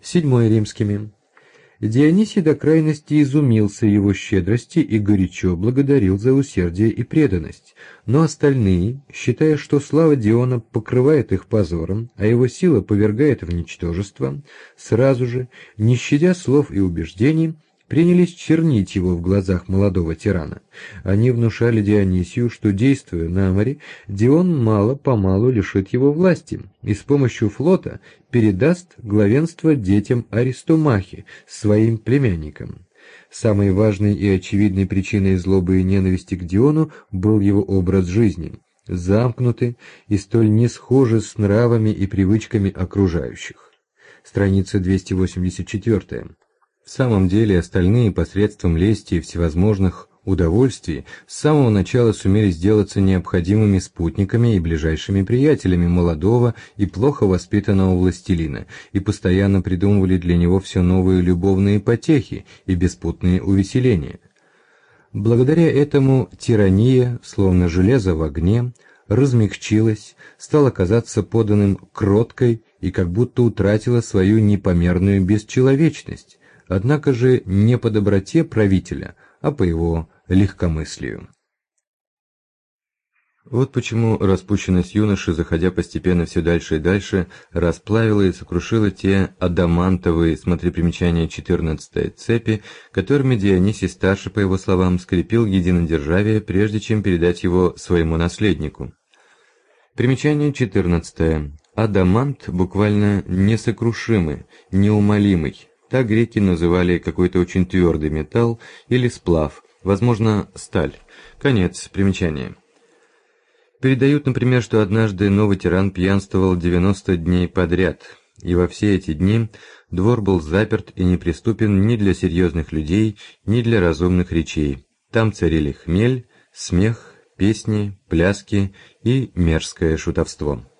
7 римскими. Дионисий до крайности изумился его щедрости и горячо благодарил за усердие и преданность, но остальные, считая, что слава Диона покрывает их позором, а его сила повергает в ничтожество, сразу же, не щадя слов и убеждений, принялись чернить его в глазах молодого тирана. Они внушали Дионисию, что, действуя на море, Дион мало-помалу лишит его власти и с помощью флота передаст главенство детям Аристомахи, своим племянникам. Самой важной и очевидной причиной злобы и ненависти к Диону был его образ жизни, замкнутый и столь не схожий с нравами и привычками окружающих. Страница 284. В самом деле остальные посредством лести и всевозможных удовольствий с самого начала сумели сделаться необходимыми спутниками и ближайшими приятелями молодого и плохо воспитанного властелина и постоянно придумывали для него все новые любовные потехи и беспутные увеселения. Благодаря этому тирания, словно железо в огне, размягчилась, стала казаться подданным кроткой и как будто утратила свою непомерную бесчеловечность, однако же не по доброте правителя, а по его легкомыслию. Вот почему распущенность юноши, заходя постепенно все дальше и дальше, расплавила и сокрушила те адамантовые, смотри примечание 14 цепи, которыми Дионисий Старший, по его словам, скрепил единодержавие, прежде чем передать его своему наследнику. Примечание 14. Адамант буквально несокрушимый, неумолимый. Так греки называли какой-то очень твердый металл или сплав, возможно, сталь. Конец примечания. Передают, например, что однажды новый тиран пьянствовал 90 дней подряд, и во все эти дни двор был заперт и неприступен ни для серьезных людей, ни для разумных речей. Там царили хмель, смех, песни, пляски и мерзкое шутовство.